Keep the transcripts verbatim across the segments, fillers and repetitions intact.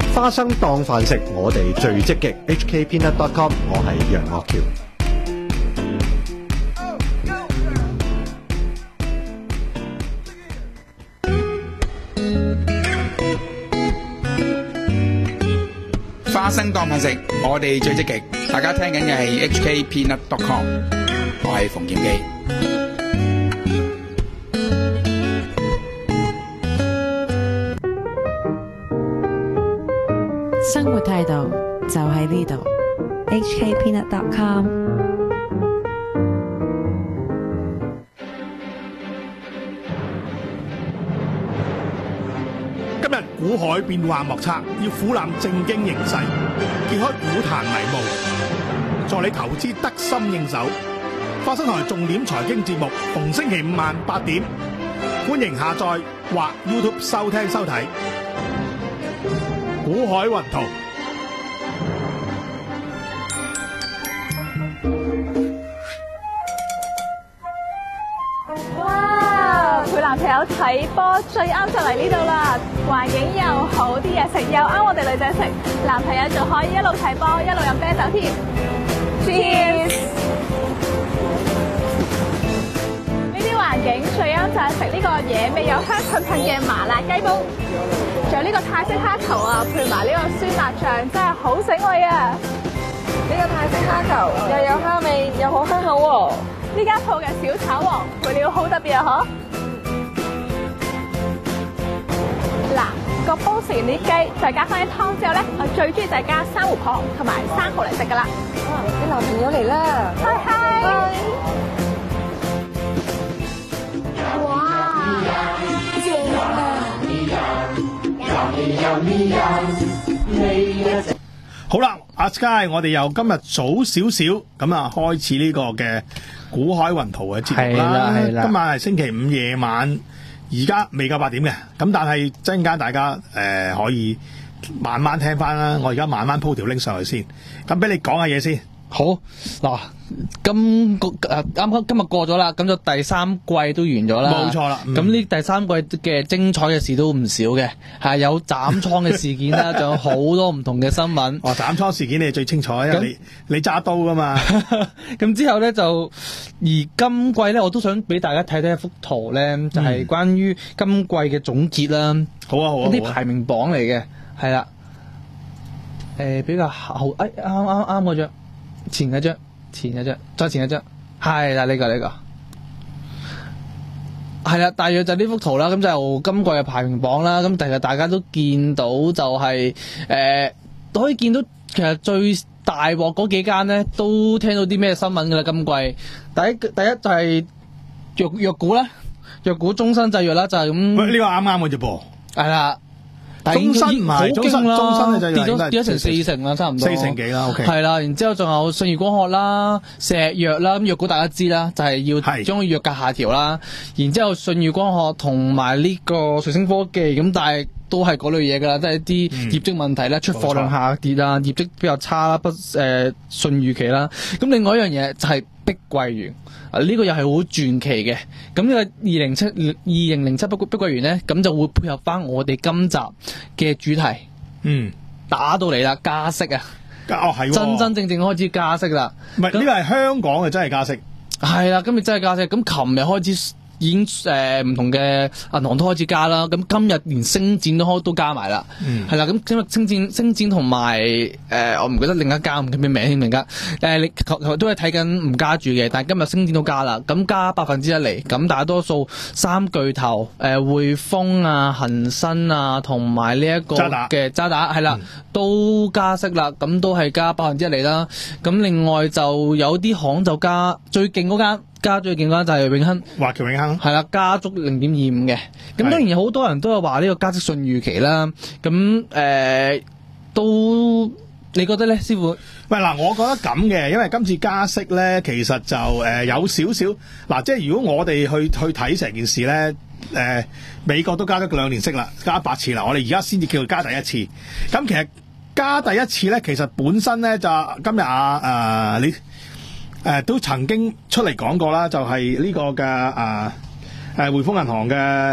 花生當飯食，我哋最積極。H K Peanut dot com， 我係楊岳橋。 花生當飯食，我哋最積極。大家聽緊嘅係 H K Peanut dot com， 我係馮劍基。 生活態度就喺呢度 ，H K Peanut dot com。 今日股海變幻莫測，要俯瞰正經形勢，揭開股壇迷霧，助你投資得心應手。花生台重點財經節目，逢星期五晚八點，歡迎下載或 YouTube 收聽收睇。股海雲圖。 哇！陪男朋友睇波最啱就嚟呢度啦，環境又好，啲嘢食又啱我哋女仔食，男朋友仲可以一路睇波一路飲啤酒添。Cheers！ 呢啲環境最啱就係食呢個野味又香噴噴嘅麻辣雞煲。仲有呢個泰式蝦球啊，配埋呢個酸辣醬，真係好醒胃啊！ 呢個泰式蝦球又有蝦味，又好香口喎。 呢間鋪嘅小炒王配料好特別啊！嗬，嗱個煲食完啲雞，再加翻啲湯之後咧，我最中意就係加珊瑚殼同埋生蠔嚟食噶啦。 哇！你男朋友嚟啦！ 嗨嗨！ 好啦，阿 Sky， 我哋由今日早少少咁啊，開始呢個嘅股海雲圖嘅節目啦。今晚係星期五夜晚，而家未夠八點嘅，咁但係陣間大家誒、呃、可以慢慢聽翻啦。我而家慢慢鋪條 link 上去先，咁俾你講下嘢先。 好嗱，今個誒啱啱今日過咗啦，咁就第三季都完咗啦。 冇錯啦。 咁呢、嗯、第三季嘅精彩嘅事都唔少嘅，係有斬倉嘅事件啦，仲有好多唔同嘅新聞。 哦，斬倉事件你係最清楚，因為你你揸刀噶嘛。 咁之後咧就，而今季咧我都想俾大家睇睇一幅圖咧，就係、是、關於今季嘅總結啦、嗯。 好啊好啊。 啲排名榜嚟嘅，係啦。誒、呃，比較好，誒啱啱啱嗰張。前一張，前一張，再前一張，係啦，呢個呢個，係啦，大約就呢幅圖啦。咁就今季嘅排名榜啦。咁其實大家都見到就係、是、誒、呃，可以見到其實最大鑊嗰幾間咧，都聽到啲咩新聞噶啦。今季第一第一就係藥藥股啦，藥股中生製藥啦，就係、是、咁。喂， 呢、這個啱啱嘅啫噃。係啦。終身唔係，終身終身嘅跌咗跌咗成四成啦，差唔多四成幾啦。OK， 係啦，然之後仲有信義光學啦、石藥啦，咁藥股大家知啦，就係、是、要將個藥價下調啦。然之後信義光學同埋呢個瑞星科技，咁但係都係嗰類嘢噶啦，都係啲業績問題啦、嗯，出貨量下跌啦，業績比較差啦，不誒順預期啦。咁另外一樣嘢就係碧桂園。啊！呢、這個又係好傳奇嘅，咁呢個二零七二零零七碧碧桂園咧，咁就會配合翻我哋今集嘅主題， 嗯，打到嚟啦，加息啊， 哦係， 真真正正開始加息啦， 唔係呢個係香港嘅真係加息， 係啦，今日真係加息，咁琴日開始。已經誒唔、呃、同嘅銀行都開始加啦，咁今日連星展都開都加埋啦，係、嗯、啦，咁今日星展星展同埋誒我唔記得另一間唔記得咩名添，另一間誒你都係睇緊唔加住嘅，但係今日星展都加啦，咁加百分之一嚟，咁大多數三巨頭誒匯豐啊、恒生啊同埋呢一個嘅渣打係啦、嗯，都加息啦，咁都係加百分之一嚟啦，咁另外就有啲行就加最勁嗰間。加最勁嗰間就係永亨， 華僑永亨係啦，加足零點二五嘅。咁當然好多人都係話呢個加息順預期啦。咁誒、呃、都你覺得咧，師傅？ 喂嗱，我覺得咁嘅，因為今次加息咧，其實就誒、呃、有少少嗱，即係如果我哋去去睇成件事咧，誒、呃、美國都加咗兩年息啦，加八次啦，我哋而家先至叫做加第一次。咁其實加第一次咧，其實本身咧就今日啊誒、呃、你。誒、呃，都曾經出嚟講過啦，就係、是、呢個嘅誒誒匯豐銀行嘅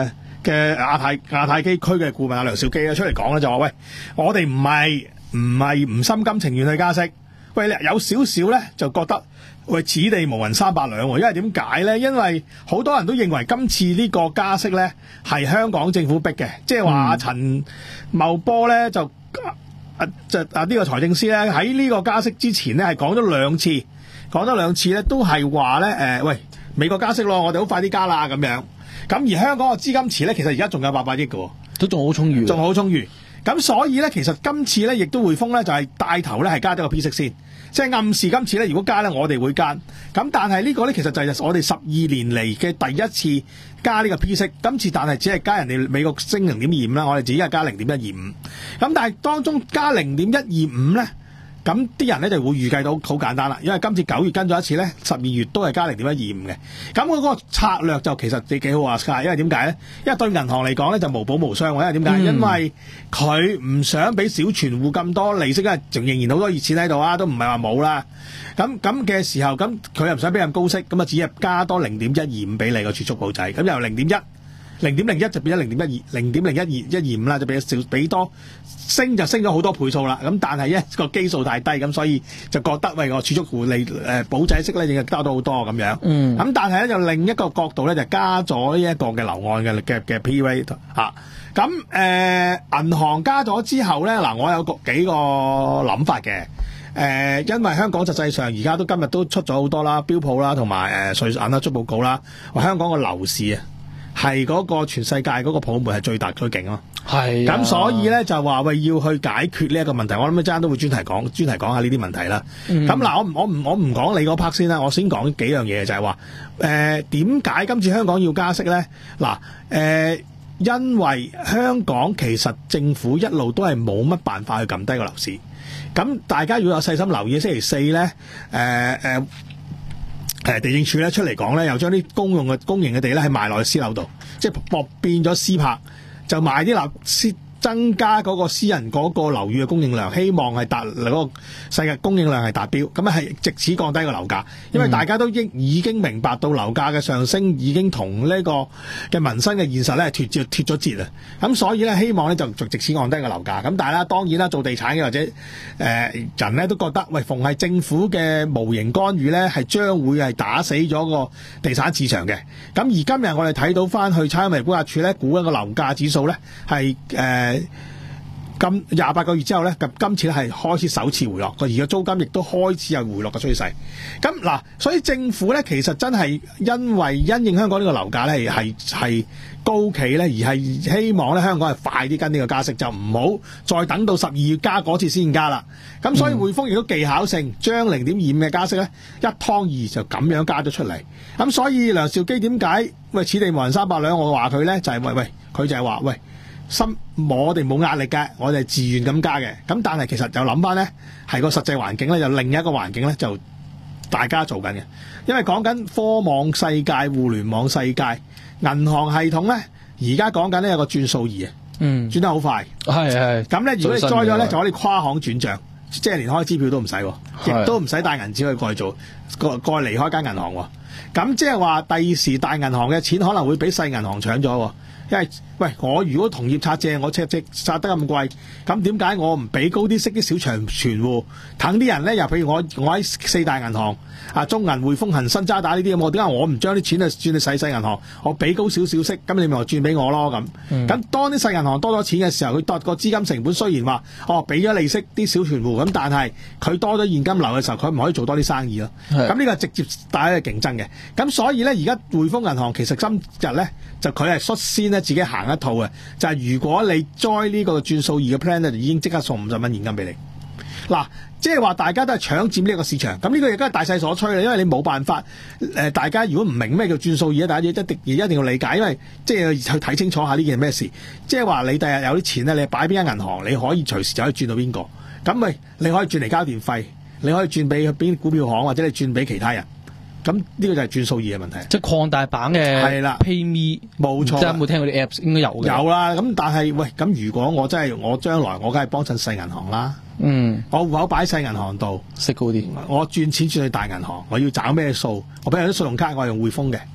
嘅亞太亞太區區嘅顧問阿梁兆基咧出嚟講咧就話喂，我哋唔係唔係唔心甘情願去加息，喂有少少咧就覺得喂此地無銀三百兩喎，因為點解咧？因為好多人都認為今次呢個加息咧係香港政府逼嘅，即係話阿陳茂波咧就啊就啊呢個財政司咧喺呢個加息之前咧係講咗兩次，講咗兩次咧都係話咧誒喂美國加息咯，我哋好快啲加啦咁樣。咁而香港嘅資金池咧，其實而家仲有八百億嘅， 都仲好充裕， 仲好充裕。咁所以咧，其實今次咧，亦都匯豐咧就係帶頭咧係加咗個 P 息先，即係暗示今次咧如果加咧，我哋會加。咁但係呢個咧其實就係我哋十二年嚟嘅第一次加呢個 P 息，今次但係只係加人哋美國升零點二五啦，我哋自己係加零點一二五。咁但係當中加零點一二五咧。咁啲人咧就會預計到好簡單啦，因為今次九月跟咗一次咧，十二月都係加零點一二五嘅。咁嗰個策略就其實幾幾好啊，因為點解咧？因為對銀行嚟講咧就無補無傷，因為點解？嗯、因為佢唔想俾小存戶咁多利息，因為仲仍然好多熱錢喺度啊，都唔係話冇啦。咁咁嘅時候，咁佢又唔想俾咁高息，咁啊只係加多零點一二五俾你個儲蓄保仔，咁由零點一。零點零一就變咗零點一二，零點零一二一二五啦，就俾少俾多升就升咗好多倍數啦。咁但係一個基數太低，咁所以就覺得喂個儲蓄戶利誒保仔息咧，已經加到好多咁樣。嗯。咁但係咧就另一個角度咧就加咗呢一個嘅樓按嘅嘅嘅 P rate 嚇。咁誒銀行加咗之後咧，嗱我有個幾個諗法嘅。誒、呃，因為香港實際上而家都今日都出咗好多啦，標普啦同埋誒瑞銀啦出報告啦，話香港個樓市啊。係嗰個全世界嗰個泡沫係最大最勁咯，係咁所以咧就話喂要去解決呢一個問題，我諗一陣間都會專題講專題講下呢啲問題啦。咁嗱、嗯，我我唔我唔講你嗰 part 先啦，我先講幾樣嘢就係話誒點解今次香港要加息咧？嗱誒、呃，因為香港其實政府一路都係冇乜辦法去撳低個樓市。咁大家如果有細心留意，星期四咧誒誒。呃呃誒地政署咧出嚟講咧，又將啲公用嘅公營嘅地咧係賣落去私樓度，即係博變咗私拍，就賣啲樓私。增加嗰個私人嗰個樓宇嘅供應量，希望係達嗰個世界供應量係達標，咁啊係藉此降低個樓價，因為大家都已已經明白到樓價嘅上升已經同呢個嘅民生嘅現實咧脫節脫咗節啊，咁所以咧希望咧就就藉此降低個樓價，咁但係啦當然啦做地產嘅或者誒、呃、人咧都覺得喂逢係政府嘅無形干預咧係將會係打死咗個地產市場嘅，咁而今日我哋睇到翻去差餉估價署咧估一個樓價指數咧係誒。咁廿八個月之後咧，咁今次咧係開始首次回落，而家租金亦都開始有回落嘅趨勢。咁嗱，所以政府咧其實真係因為因應香港呢個樓價咧係係高企咧，而係希望咧香港係快啲跟呢個加息，就唔好再等到十二月加嗰次先加啦。咁所以匯豐亦都技巧性將零點二五嘅加息咧一湯二就咁樣加咗出嚟。咁所以梁兆基點解喂此地無銀三百兩？我話佢咧就係、是、喂喂，佢就係話喂。心我哋冇壓力嘅，我哋係自願咁加嘅。咁但係其實就諗翻咧，係個實際環境咧，就另一個環境咧，就大家做緊嘅。因為講緊科網世界、互聯網世界、銀行系統咧，而家講緊呢有個轉數儀啊，嗯，轉得好快，係係。咁咧，如果你載咗咧，就可以跨行轉帳，即係連開支票都唔使，亦都唔使帶銀紙去過去做，過過離開間銀行。咁即係話第時大銀行嘅錢可能會俾細銀行搶咗。因為喂，我如果同業拆借，我拆借拆得咁貴，咁點解我唔俾高啲息啲小長存戶？等啲人咧，又譬如我我喺四大銀行啊，中銀、匯豐、恒生、渣打呢啲咁，我點解我唔將啲錢啊轉去細細銀行？我俾高少少息，咁你咪話轉俾我咯咁。咁、嗯、當啲細銀行多咗錢嘅時候，佢多個資金成本雖然話哦俾咗利息啲小存戶，咁但係佢多咗現金流嘅時候，佢唔可以做多啲生意咯。咁呢個直接帶嚟競爭嘅。咁所以咧，而家匯豐銀行其實今日咧就佢係率先咧自己行一套嘅，就係、是、如果你 join 呢個轉數二嘅 plan 咧，就已經即刻送五十蚊現金俾你。嗱，即係話大家都係搶佔呢一個市場，咁呢個亦都係大勢所趨啦。因為你冇辦法，誒、呃，大家如果唔明咩叫轉數二，大家一定一定要理解，因為即係去睇清楚下呢件咩事。即係話你第日有啲錢咧，你擺邊間銀行，你可以隨時就可以轉到邊個。咁咪你可以轉嚟交電費，你可以轉俾邊股票行，或者你轉俾其他人。咁呢個就係轉數二嘅問題，即係擴大版嘅係啦 PayMe 冇錯，即係有冇聽過啲 Apps 應該有嘅。有啦，咁但係喂，咁如果我真係我將來我梗係幫襯細銀行啦，嗯，我戶口擺細銀行度息高啲，我轉錢轉去大銀行，我要找咩數？我俾人啲信用卡，我係用匯豐嘅，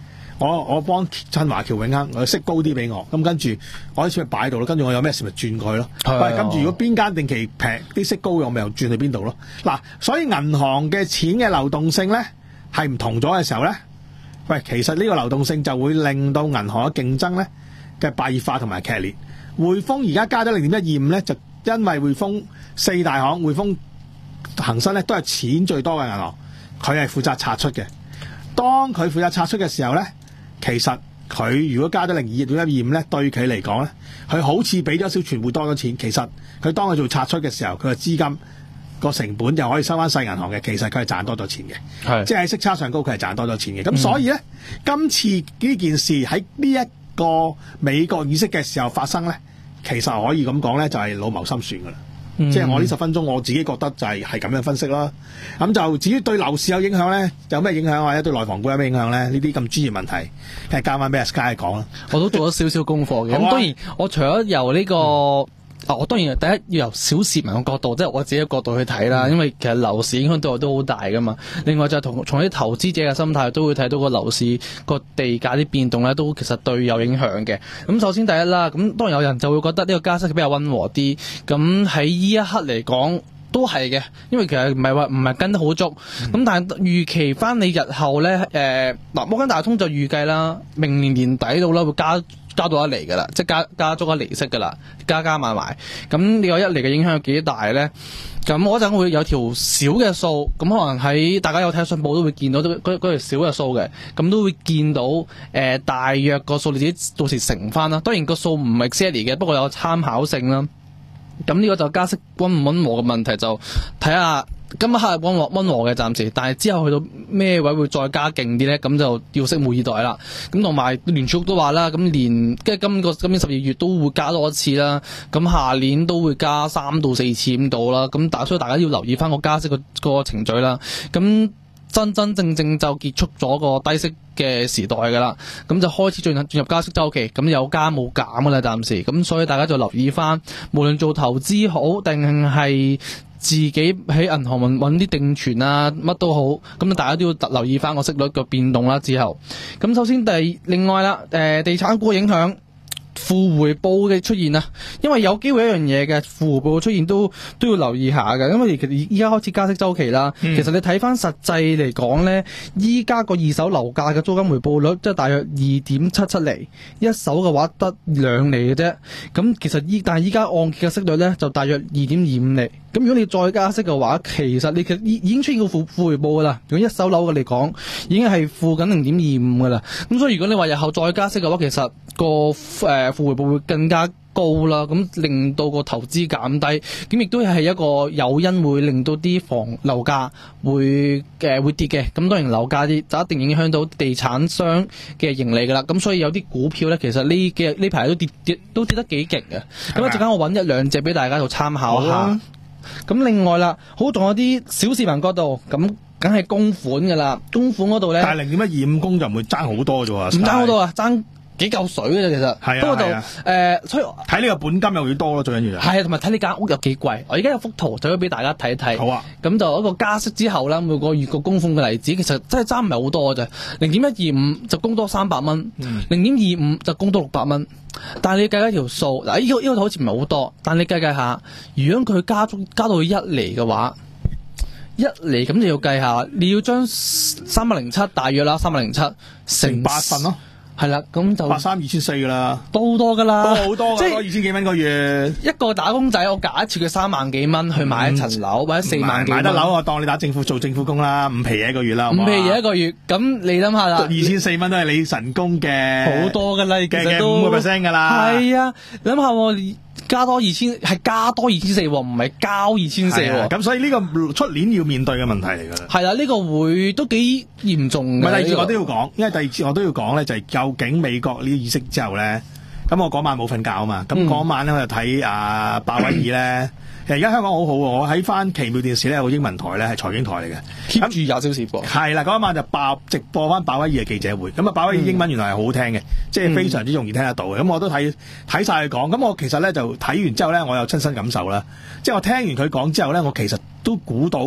我我幫趁華僑永亨，我息高啲俾我，咁跟住我啲錢咪擺喺度咯，跟住我有咩事咪轉過去咯。喂，跟住如果邊間定期平啲息高嘅，我咪又轉去邊度咯。嗱，所以銀行嘅錢嘅流動性咧係唔同咗嘅時候咧，喂，其實呢個流動性就會令到銀行嘅競爭咧嘅白熱化同埋劇烈。匯豐而家加咗零點一二五咧，就因為匯豐四大行匯豐恒生咧都係錢最多嘅銀行，佢係負責拆出嘅。當佢負責拆出嘅時候咧，其實佢如果加咗零二點一二五咧，對佢嚟講咧，佢好似比咗小存戶多咗錢。其實佢當佢做拆出嘅時候，佢嘅資金個成本就可以收翻細銀行嘅，其實佢係賺多咗錢嘅， 係即係喺息差上高佢係賺多咗錢嘅。咁所以咧，今次呢件事喺呢一個美國議息嘅時候發生咧，其實可以咁講咧，就係老謀深算噶啦。嗯、即係我呢十分鐘我自己覺得就係係咁樣分析啦。咁就至於對樓市有影響咧，有咩影響或者對內房股有咩影響咧？呢啲咁專業問題，梗係交翻俾阿 Sky 講啦。 我都做咗少少功課嘅。咁、 啊、 當然，我除咗由呢、呢個。嗯啊！我當然第一要由小市民嘅角度，即係我自己嘅角度去睇啦。因為其實樓市影響對我都好大噶嘛。另外就係同從啲投資者嘅心態都會睇到個樓市個地價啲變動咧，都其實對有影響嘅。咁首先第一啦，咁當然有人就會覺得呢個加息比較溫和啲。咁喺呢一刻嚟講都係嘅，因為其實唔係話唔係跟得好足。咁、嗯、但係預期翻你日後咧，誒、呃、嗱摩根大通就預計啦，明年年底到啦會加。加到一厘噶啦，即係加加足一厘息噶啦，加加埋埋。咁呢個一厘嘅影響有幾大咧？咁我嗰陣會有條小嘅數，咁可能喺大家有睇信報都會見到嗰嗰條小嘅數嘅，咁都會見到誒、呃、大約個數，你自己到時乘翻啦。當然個數唔係 exactly 嘅，不過有參考性啦。咁呢個就加息溫唔溫和嘅問題，就睇下。今日係溫和溫和嘅暫時，但係之後去到咩位會再加勁啲咧？咁就要拭目以待啦。咁同埋聯儲局都話啦，咁年跟住今個今年十二月都會加多一次啦。咁下年都會加三到四次咁到啦。咁大所以大家要留意翻個加息個個程序啦。咁真真正正就結束咗個低息嘅時代噶啦。咁就開始進入進入加息週期。咁有加冇減噶啦，暫時。咁所以大家就留意翻，無論做投資好定係自己喺銀行揾揾啲定存啊，乜都好，咁大家都要留意翻個息率嘅變動啦。之後，咁首先第另外啦，誒、呃、地產股嘅影響。負回報嘅出現啊，因為有機會一樣嘢嘅負回報嘅出現都都要留意下嘅，因為其實依家開始加息週期啦。嗯、其實你睇翻實際嚟講咧，依家個二手樓價嘅租金回報率即係大約二點七七厘，一手嘅話得兩厘嘅啫。咁其實依但係依家按揭嘅息率咧就大約二點二五厘。咁如果你再加息嘅話，其實你其實已已經出現個負負回報噶啦。如果一手樓嘅嚟講，已經係負緊零點二五噶啦。咁所以如果你話日後再加息嘅話，其實個誒、呃、負回報會更加高啦。咁令到個投資減低，咁亦都係一個誘因，會令到啲房樓價會誒、呃、會跌嘅。咁當然樓價啲就一定影響到地產商嘅盈利噶啦。咁所以有啲股票咧，其實呢幾呢排都跌跌都跌得幾勁嘅。咁一陣間我揾一兩隻俾大家做參考下。咁另外啦，好仲有啲小市民角度，咁梗係供款噶啦，供款嗰度咧， 但係零點一二五供就唔會爭好多啫喎， 唔爭好多啊，爭幾嚿水嘅啫，其實。係啊，不過就誒、啊呃，所以睇呢個本金有幾多咯，最緊要係。係啊，同埋睇你間屋有幾貴。我而家有幅圖，就可以俾大家睇一睇。 好啊。咁就一個加息之後啦，每個月個供款嘅例子，其實真係爭唔係好多嘅啫。零點一二五就供多三百蚊，零點二五就供多六百蚊。但係你計一條數，嗱、這、呢個呢、這個好似唔係好多，但你計計下，如果佢加足加到一厘嘅話，一厘咁就要計下，你要將三百零七大約啦，三百零七乘八份咯。係啦，咁就八三二千四噶啦， 都好多噶啦， 都好多噶，二千幾蚊個月。 一個打工仔，我假設佢三萬幾蚊去買一層樓，或者四萬幾蚊買得樓，我當你打政府做政府工啦，五皮嘢一個月啦， 五皮嘢一個月，咁你諗下啦， 二千四蚊都係你神工嘅， 好多噶啦，其實都五個 percent 噶啦。 係啊，諗下加多二千，係加多二千四，唔係交二千四。 咁所以呢個出年要面對嘅問題嚟噶啦。 係啦，呢、這個會都幾嚴重嘅。 唔係第二我都要講，因為第二次我都要講咧，就係、是、究竟美國呢啲議息之後咧，咁我嗰晚冇瞓覺啊嘛，咁嗰晚咧我就睇阿鮑威爾咧。其實而家香港好好喎，我喺翻奇妙電視咧有個英文台咧係財經台嚟嘅 ，keep 住廿小時播。 係啦，嗰一晚就爆直播翻鮑威爾嘅記者會。咁啊，鮑威爾英文原來係好好聽嘅，即係非常之容易聽得到嘅。咁我都睇睇晒佢講。咁我其實咧就睇完之後咧，我有親身感受啦。即係我聽完佢講之後咧，我其實都估到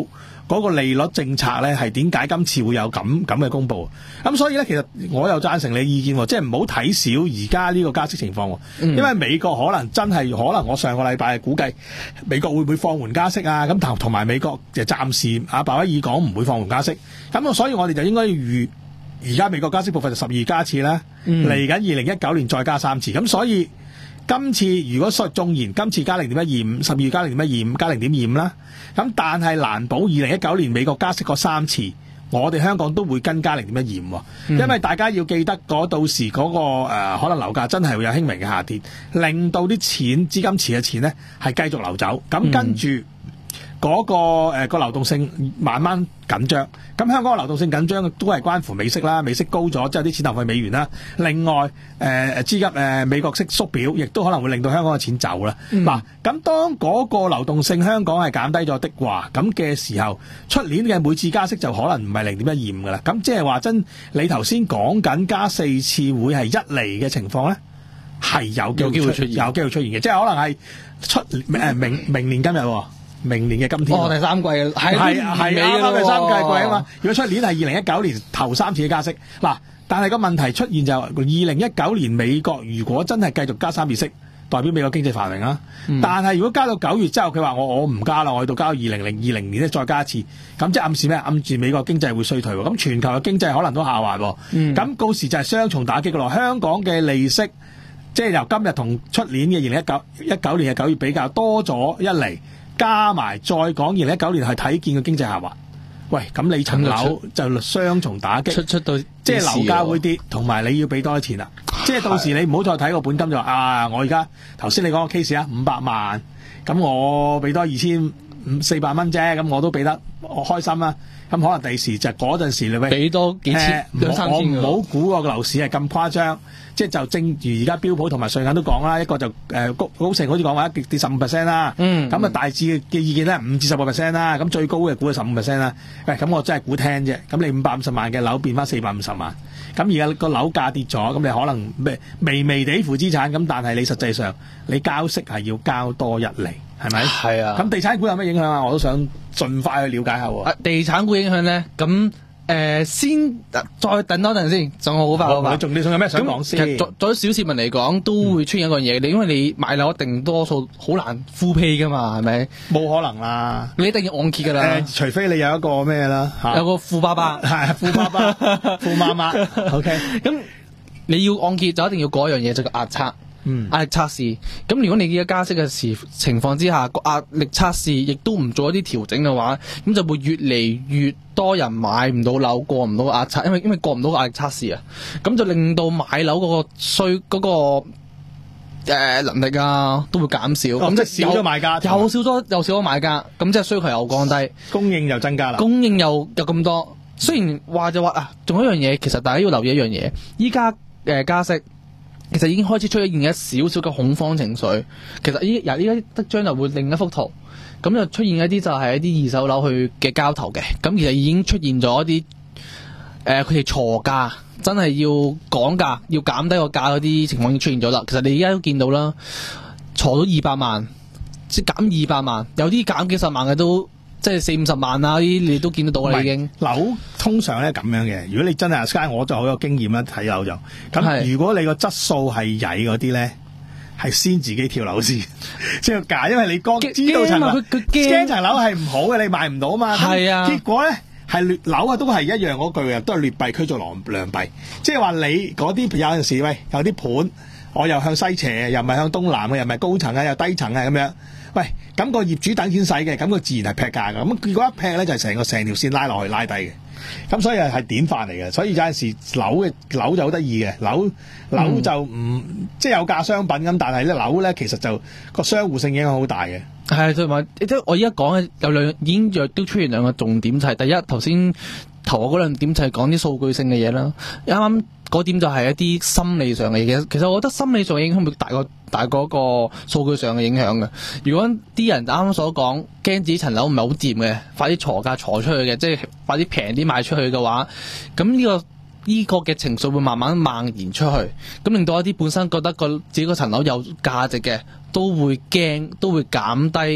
嗰個利率政策咧係點解今次會有咁咁嘅公佈？咁所以咧，其實我又贊成你意見喎，即係唔好睇少而家呢個加息情況喎，因為美國可能真係可能我上個禮拜估計美國會唔會放緩加息啊？咁同同埋美國就暫時阿鮑威爾講唔會放緩加息，咁所以我哋就應該預而家美國加息部分就十二加一次啦，嚟緊二零一九年再加三次，咁所以。今次如果說縱然今次加零點一二五，十二月加零點一二五，加零點二五啦，咁但係難保二零一九年美國加息嗰三次，我哋香港都會跟加零點一二五，因為大家要記得嗰到時嗰、嗰個、呃、可能樓價真係會有輕微嘅下跌，令到啲錢資金池嘅錢咧係繼續流走，咁跟住。嗰、那個誒、呃、個流動性慢慢緊張，咁香港嘅流動性緊張都係關乎美息啦，美息高咗之後啲錢流去美元啦。另外誒誒資金誒、呃、美國息縮表，亦都可能會令到香港嘅錢走啦。嗱、嗯，咁當嗰個流動性香港係減低咗的話，咁嘅時候，出年嘅每次加息就可能唔係零點一二五噶啦。咁即係話真，你頭先講緊加四次會係一厘嘅情況咧，係有機會出現，有機會出現嘅，即係可能係出誒、呃、明明年今日。明年嘅今天， 哦，第三季係係係啱啱第三季季啊嘛！如果出年係二零一九年頭三次嘅加息，嗱，但係個問題出現就二零一九年美國如果真係繼續加三次息，代表美國經濟繁榮啊！嗯、但係如果加到九月之後，佢話我我唔加啦，我去到加到二零零二零年咧再加一次，咁即係暗示咩？暗示美國經濟會衰退喎，咁全球嘅經濟可能都下滑喎。咁、嗯、到時就係雙重打擊㗎咯。香港嘅利息即係由今日同出年嘅二零一九一九年嘅九月比較多咗一厘。加埋再講二零一九年係睇見個經濟下滑，喂，咁你層樓就雙重打擊， 出出到即係樓價會跌，同埋你要俾多啲錢啦。即係到時你唔好再睇個本金就話啊，我而家頭先你講個 case 啊，五百萬，咁我俾多二千五四百蚊啫，咁我都俾得我開心啦。咁可能第時就嗰陣時你俾多幾千兩三千， 我唔好估個樓市係咁誇張。即係就正如而家標普同埋瑞銀都講啦，一個就誒高高盛好似講話一跌十五 percent 啦，咁、嗯、啊大致嘅意見咧五至十個 percent 啦，咁最高嘅估係十五 percent 啦。喂，咁我真係估聽啫。咁你五百五十萬嘅樓變翻四百五十萬，咁而家個樓價跌咗，咁你可能咩微微地負資產，咁但係你實際上你交息係要交多一厘，係咪？係啊。咁地產股有咩影響啊？我都想盡快去了解下喎。啊， 地產股影響咧，咁。誒、呃，先再等多陣先，仲好快好快。 你仲你仲有咩想講先？ 其實作作為小市民嚟講，都會出現一樣嘢。你、嗯、因為你買樓一定多數好難 full pay 噶嘛，係咪？ 冇可能啦， 你一定要按揭噶啦、呃。除非你有一個咩啦， 有個富爸爸， 係富爸爸、富媽媽。OK， 咁你要按揭就一定要嗰樣嘢，就個壓測。嗯，壓力測試，咁如果你而家加息嘅時情況之下，個壓力測試亦都唔做一啲調整嘅話，咁就會越嚟越多人買唔到樓，過唔到壓測，因為因為過唔到壓力測試啊，咁就令到買樓嗰個需嗰、嗰個誒、呃、能力啊都會減少，咁、哦、即係少咗買家，又少咗又少咗買家，咁即係需求又降低， 供應又增加啦， 供應又有咁多，雖然話就話啊，仲有一樣嘢，其實大家要留意一樣嘢，依家誒加息。其實已經開始出現一少少嘅恐慌情緒。其實依由依家即將就會另一幅圖，咁就出現一啲就係一啲二手樓去嘅交投嘅。咁其實已經出現咗一啲誒，佢哋鋤價，真係要講價，要減低個價嗰啲情況已經出現咗啦。其實你而家都見到啦，鋤咗二百萬，即係減二百萬，有啲減幾十萬嘅都。即係四五十萬啊！呢啲你都見得到啦，已經樓通常咧咁樣嘅。如果你真係 Sky，我就好有經驗啦，睇樓就咁。如果你個質素係曳嗰啲咧，係先自己跳樓先，即係價，因為你剛知道層樓，佢佢驚層樓係唔好嘅，你賣唔到嘛。係啊，結果咧係劣樓啊，都係一樣嗰句啊，都係劣幣驅逐良良幣。即係話你嗰啲有陣時喂，有啲盤我又向西斜，又唔係向東南嘅，又唔係高層啊，又低層啊咁樣。喂，咁、個業主等錢使嘅，咁佢自然係劈價㗎。咁結果一劈咧，就係成個成條線拉落去拉低嘅。咁所以係典範嚟嘅。所以有陣時樓嘅樓就好得意嘅，樓樓就唔、嗯、即係有價商品咁，但係咧樓咧其實就個相互性影響好大嘅。 係，同埋即係我而家講嘅有兩已經都出現兩個重點，就係、是、第一頭先頭嗰兩點就係講啲數據性嘅嘢啦。啱啱嗰點就係一啲心理上嘅嘢。其實我覺得心理上嘅影響會大過大過個數據上嘅影響嘅。如果啲人啱啱所講驚自己層樓唔係好掂嘅，快啲鋤價鋤出去嘅，即係快啲平啲賣出去嘅話，咁呢、這個呢、這個嘅情緒會慢慢蔓延出去，咁令到一啲本身覺得個自己個層樓有價值嘅，都會驚，都會減低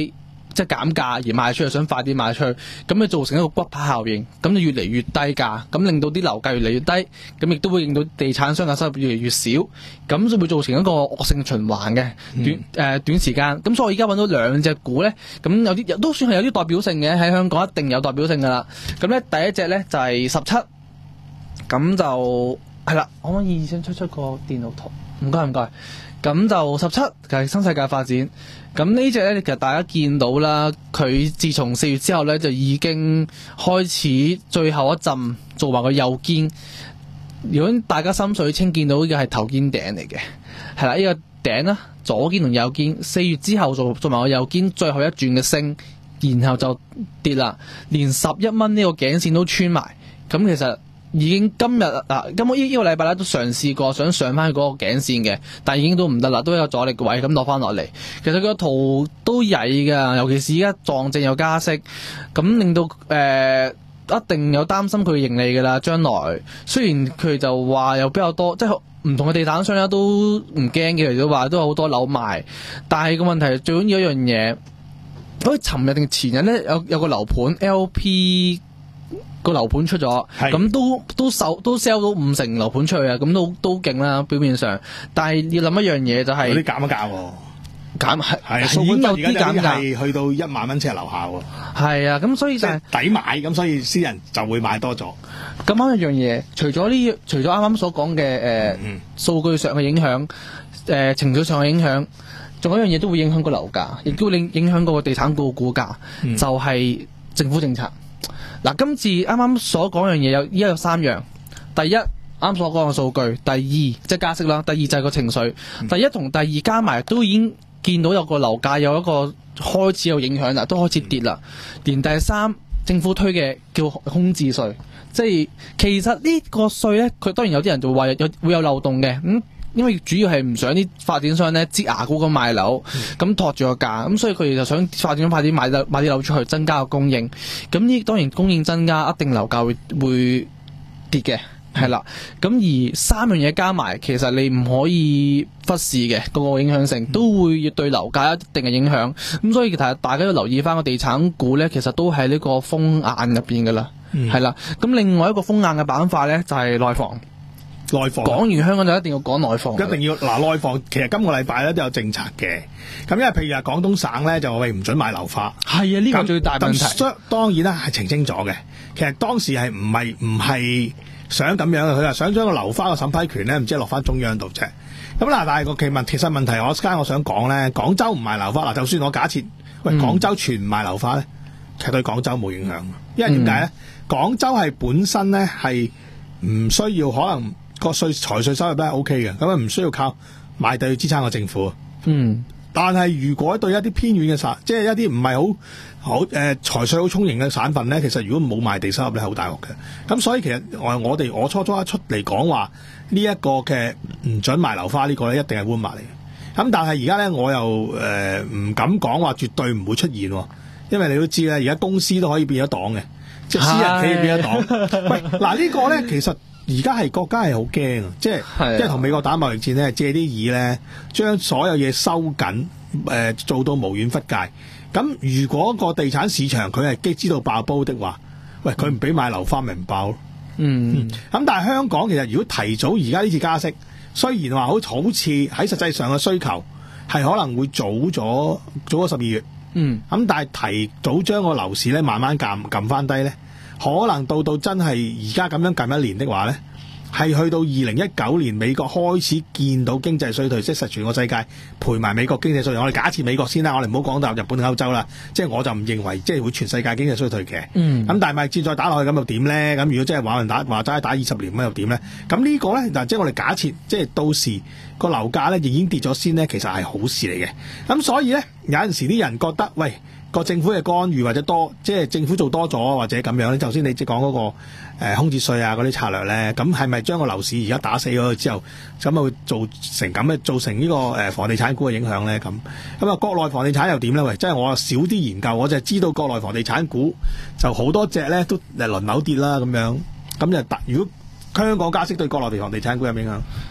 即係減價而賣出去，想快啲賣出去，咁就造成一個骨牌效應，咁就越嚟越低價，咁令到啲樓價越嚟越低，咁亦都會令到地產商嘅收入越嚟越少，咁就會造成一個惡性循環嘅短誒、嗯呃、短時間。咁所以我而家揾到兩隻股咧，咁有啲都算係有啲代表性嘅，喺香港一定有代表性噶啦。咁咧第一隻咧就係十七，咁就係啦，可唔可以先出出個電腦圖？唔該唔該。咁就十七就係新世界發展。咁呢隻咧，其實大家見到啦，佢自從四月之後咧，就已經開始最後一陣做埋個右肩。如果大家心水清見到嘅係頭肩頂嚟嘅，係啦，呢、這個頂啦，左肩同右肩，四月之後做做埋個右肩，最後一轉嘅升，然後就跌啦，連十一蚊呢個頸線都穿埋。咁其實已經今日嗱，今個呢呢個禮拜咧都嘗試過想上翻去嗰個頸線嘅，但係已經都唔得啦，都有阻力位咁落翻落嚟。其實佢個圖都曳㗎，尤其是而家撞正有加息，咁令到誒、呃、一定有擔心佢盈利㗎啦。將來雖然佢就話有比較多，即係唔同嘅地產商咧都唔驚嘅，佢哋都話都有好多樓賣，但係個問題最緊要一樣嘢，好似尋日定前日咧有有個樓盤 L P。個樓盤出咗，咁都都售都 sell 到五成樓盤出去啊！咁都都勁啦，表面上。但係要諗一樣嘢就係、是， 有啲減一價喎， 減係係已經有啲減價，去到一萬蚊尺樓下喎。係啊，咁所以就係、 是、抵買，咁所以私人就會買多咗。 咁啱一樣嘢，除咗呢，除咗啱啱所講嘅誒數據上嘅影響，誒、呃、情緒上嘅影響，仲有一樣嘢都會影響個樓價，亦都會影影響個地產股嘅股價，嗯、就係、是、政府政策。嗱，今次啱啱所講樣嘢有依家有三樣，第一啱所講嘅數據，第二即係加息啦，第二就係個情緒，嗯、第一同第二加埋都已經見到有個樓價有一個開始有影響啦，都開始跌啦。連第三政府推嘅叫空置稅，即係其實呢個稅咧，佢當然有啲人就話有有會有漏洞嘅，咁、嗯。因為主要係唔想啲發展商咧擠牙膏咁賣樓，咁、嗯、托住個價，咁所以佢哋就想發展商快啲買樓買啲樓出去，增加個供應。咁呢當然供應增加，一定樓價會會跌嘅，係啦。咁而三樣嘢加埋，其實你唔可以忽視嘅，個個影響性都會對樓價一定嘅影響。咁所以其實大家要留意翻個地產股咧，其實都喺呢個風眼入邊噶啦，係啦、嗯。咁另外一個風眼嘅板塊咧，就係、是、內房。 內房講完香港就一定要講內房， 一定要嗱內房。其實今個禮拜咧都有政策嘅，咁因為譬如話廣東省咧就話喂唔准買樓花，係啊呢個最大問題。當然啦係澄清咗嘅，其實當時係唔係唔係想咁樣嘅，佢話想將個樓花嘅審批權咧唔知落翻中央度啫。咁嗱，但係個其問其實問題，我家我想講咧，廣州唔賣樓花嗱，就算我假設喂廣州全唔賣樓花咧，其實對廣州冇影響，因為點解咧？廣州係本身咧係唔需要可能。個稅財稅收入都係 O K 嘅，咁啊唔需要靠賣地去支撐個政府。嗯，但係如果對一啲偏遠嘅省，即係一啲唔係好好誒財稅好充盈嘅省份咧，其實如果冇賣地收入咧，係好大鑊嘅。咁所以其實我我哋我初初一出嚟講話呢一個嘅唔准賣樓花呢個咧，一定係烏馬嚟嘅。咁但係而家咧，我又誒唔、呃、敢講話絕對唔會出現，因為你都知咧，而家公司都可以變咗黨嘅，即係私人企業變咗黨。喂，嗱、這個、呢個咧其實。而家係國家係好驚啊！即係即係同美國打貿易戰咧，借啲意咧，將所有嘢收緊，誒、呃、做到無遠弗屆。咁如果個地產市場佢係激知道爆煲的話，喂佢唔俾買樓花咪唔爆咯。嗯，咁、嗯、但係香港其實如果提早而家呢次加息，雖然話好好似喺實際上嘅需求係可能會早咗早咗十二月，嗯，咁但係提早將個樓市咧慢慢撳撳翻低咧。可能到到真係而家咁樣近一年的話呢，係去到二零一九年美國開始見到經濟衰退，即係實全個世界陪埋美國經濟衰退。我哋假設美國先啦，我哋唔好講到日本、歐洲啦。即係我就唔認為即係會全世界經濟衰退嘅。嗯。咁但係咪戰再打落去咁又點呢？咁如果真係話人打話齋打二十年咁又點呢？咁呢個呢，嗱，即係我哋假設，即係到時個樓價呢已經跌咗先呢，其實係好事嚟嘅。咁所以呢，有陣時啲人覺得喂。個政府嘅干預或者多，即係政府做多咗或者咁樣咧。頭先你即係講嗰個誒、呃、空置稅啊嗰啲策略咧，咁係咪將個樓市而家打死咗之後，咁啊會造成咁嘅造成呢、這個誒、呃、房地產股嘅影響咧？咁咁啊國內房地產又點咧？喂，即係我少啲研究，我就係知道國內房地產股就好多隻咧都誒輪流跌啦咁樣。咁就如果香港加息對國內地房地產股有影響？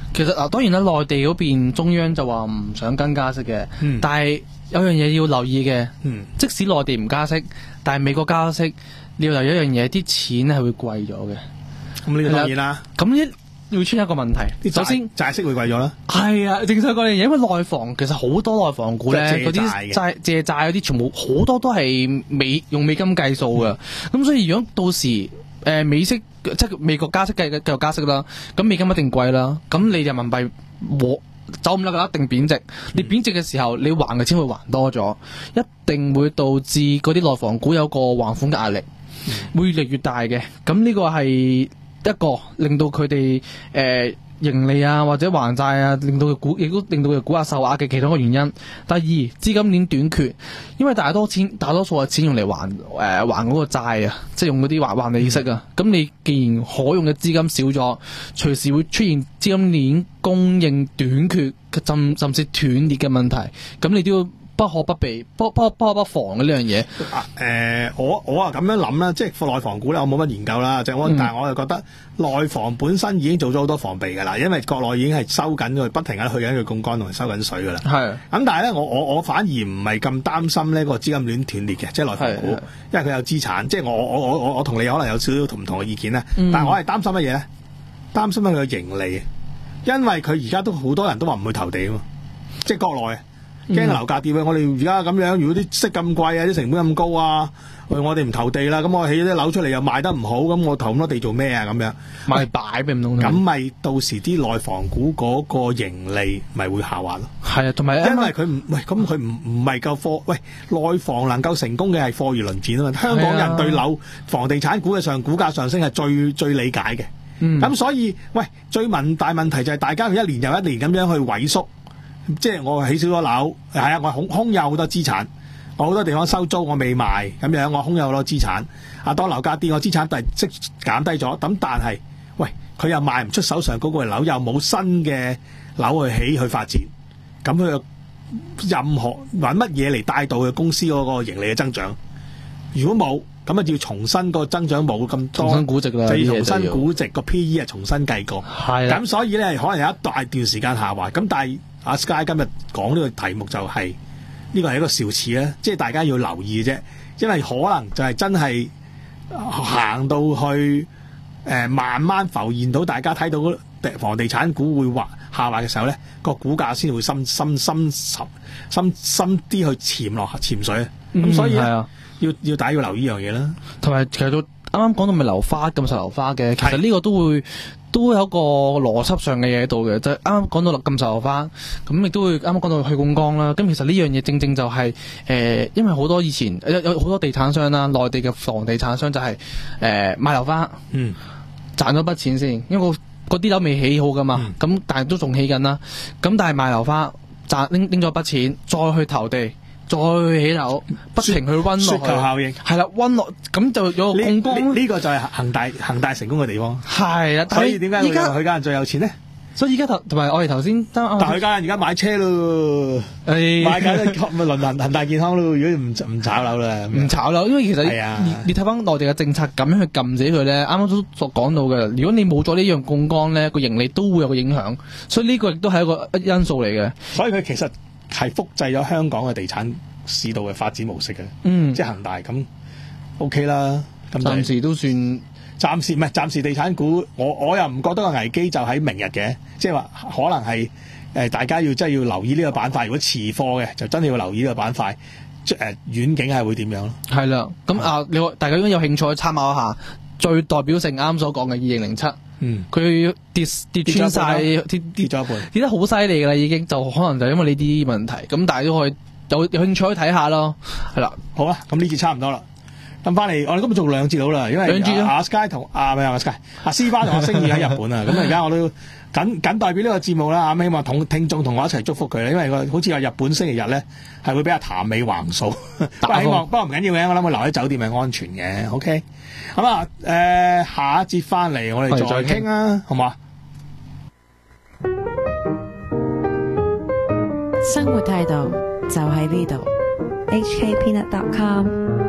其實嗱，當然啦，內地嗰邊中央就話唔想跟加息嘅， 嗯但係有樣嘢要留意嘅， 嗯即使內地唔加息，但係美國加息，你要留意一樣嘢，啲錢係會貴咗嘅。 咁呢個當然啦， 咁一會出現一個問題， 啲首先債債息會貴咗啦。 係啊，正想講樣嘢，因為內房其實好多內房股咧， 即係嗰啲借債嘅債借債嗰啲，全部好多都係美用美金計數嘅。咁、 嗯、 所以如果到時誒、呃、美息即係美國加息繼繼續加息啦，咁美金一定貴啦。咁你人民幣和走唔甩嘅，一定貶值。你貶值嘅時候，你還嘅錢會還多咗，一定會導致嗰啲內房股有個還款嘅壓力， 嗯、 會越嚟越大嘅。咁呢個係一個令到佢哋誒盈利啊，或者還債啊，令到佢股亦都令到佢股價受壓嘅其中一個原因。第二，資金鏈短缺，因為大多錢大多數嘅錢用嚟還誒、呃、還嗰個債啊，即係用嗰啲還還利息啊。咁、嗯、你既然可用嘅資金少咗，隨時會出現資金鏈供應短缺，甚甚至斷裂嘅問題。咁你都要不可不避，不不不可不防嘅呢樣嘢。 啊誒，我我啊咁樣諗啦，即係內房股咧，我冇乜研究啦，即係我，但係我就覺得內房本身已經做咗好多防備㗎啦，因為國內已經係收緊佢，不停喺去緊佢槓桿同埋收緊水㗎啦。係。咁但係咧，我我我反而唔係咁擔心呢個資金鏈斷裂嘅，即係內房股，因為佢有資產。即係我我我我我同你可能有少少同唔同嘅意見咧，嗯、但係我係擔心乜嘢咧？擔心佢嘅盈利，因為佢而家都好多人都話唔會投地啊嘛，即係國內。驚樓價跌啊！我哋而家咁樣，如果啲息咁貴啊，啲成本咁高啊，我哋唔投地啦，咁我起啲樓出嚟又賣得唔好，咁我投咁多地做咩啊？咁樣賣擺俾唔通， 咁咪到時啲內房股嗰個盈利咪會下滑咯。 係啊，同埋因為佢唔喂，咁佢唔唔係夠貨，喂，內房能夠成功嘅係貨如輪轉啊嘛。香港人對樓房地產股嘅上股價上升係最最理解嘅。咁、嗯、所以喂，最問大問題就係大家一年又一年咁樣去萎縮。即係我起少咗樓，係啊，我空空有好多資產，我好多地方收租我未賣，咁樣我空有好多資產。啊，當樓價跌，我資產突即減低咗，咁但係，喂，佢又賣唔出手上嗰個樓，又冇新嘅樓去起去發展，咁佢又任何揾乜嘢嚟帶動佢公司嗰個盈利嘅增長？如果冇，咁啊要重新個增長冇咁多， 重新估值啦， 就要重新估值個 P E 啊，重新計過。係咁所以咧，可能有一大段時間下滑。咁但係阿 Sky 今日講呢個題目就係、是、呢、這個係一個兆遲啦，即係大家要留意啫。因為可能就係真係行到去誒、呃，慢慢浮現到大家睇到房地產股會滑下滑嘅時候咧，個股價先會深深深深深深啲去潛落潛水。咁、嗯、所以咧。嗯要要大家要留意呢樣嘢啦，同埋其實到啱啱講到咪樓花咁受樓花嘅，其實呢個都會都有一個邏輯上嘅嘢喺度嘅，就係啱啱講到咁受樓花，咁亦都會啱啱講到去槓桿啦。咁其實呢樣嘢正正就係、是、誒、呃，因為好多以前有有好多地產商啦，內地嘅房地產商就係、是、誒、呃、賣樓花，嗯，賺咗筆錢先，因為嗰啲樓未起好噶嘛，咁、嗯、但係都仲起緊啦，咁但係賣樓花賺拎拎咗筆錢，再去投地。再起樓，不停去溫落去，雪球效應係啦，溫落咁就有個槓桿。呢、這個就係恒大恒大成功嘅地方。係啊，所以點解而家佢家人最有錢咧？所以而家頭同埋我哋頭先，但係佢家人而家買車咯，誒買緊咪輪恒恒大健康咯。如果唔唔炒樓啦，唔炒樓，因為其實你你睇翻內地嘅政策咁樣去撳死佢咧，啱啱都所講到嘅。如果你冇咗呢樣槓桿咧，個盈利都會有個影響。所以呢個亦都係一個因素嚟嘅。所以佢其實。係複製咗香港嘅地產市道嘅發展模式嘅，嗯，即係恒大咁 OK 啦。咁暫時都算，暫時唔係暫時地產股，我我又唔覺得個危機就喺明日嘅，即係話可能係誒、呃、大家要真係要留意呢個板塊。如果持貨嘅，就真係要留意呢個板塊，誒、呃、遠景係會點樣咯？係啦，咁啊，你大家如果有興趣參考一下，最代表性啱所講嘅二零零七。嗯，佢跌跌穿晒，跌跌咗一半，跌得好犀利噶啦，已經就可能就因為呢啲問題，咁但係都可以有有興趣可以睇下咯，係啦，好啦，咁呢節差唔多啦，咁翻嚟我哋今日做兩節到啦，因為兩節阿 Sky 同阿咩阿 Sky 阿斯巴同阿星宇喺日本啊，咁而家我都緊緊代表呢個節目啦，咁希望同聽眾同我一齊祝福佢啦，因為個好似話日本星期日咧係會俾阿譚美橫掃，不過希望不過唔緊要嘅，我諗佢留喺酒店係安全嘅 ，OK。咁啊，誒、呃，下一節翻嚟我哋再傾啊，好嘛？ 生活態度就喺呢度 ，H K Peanut dot com。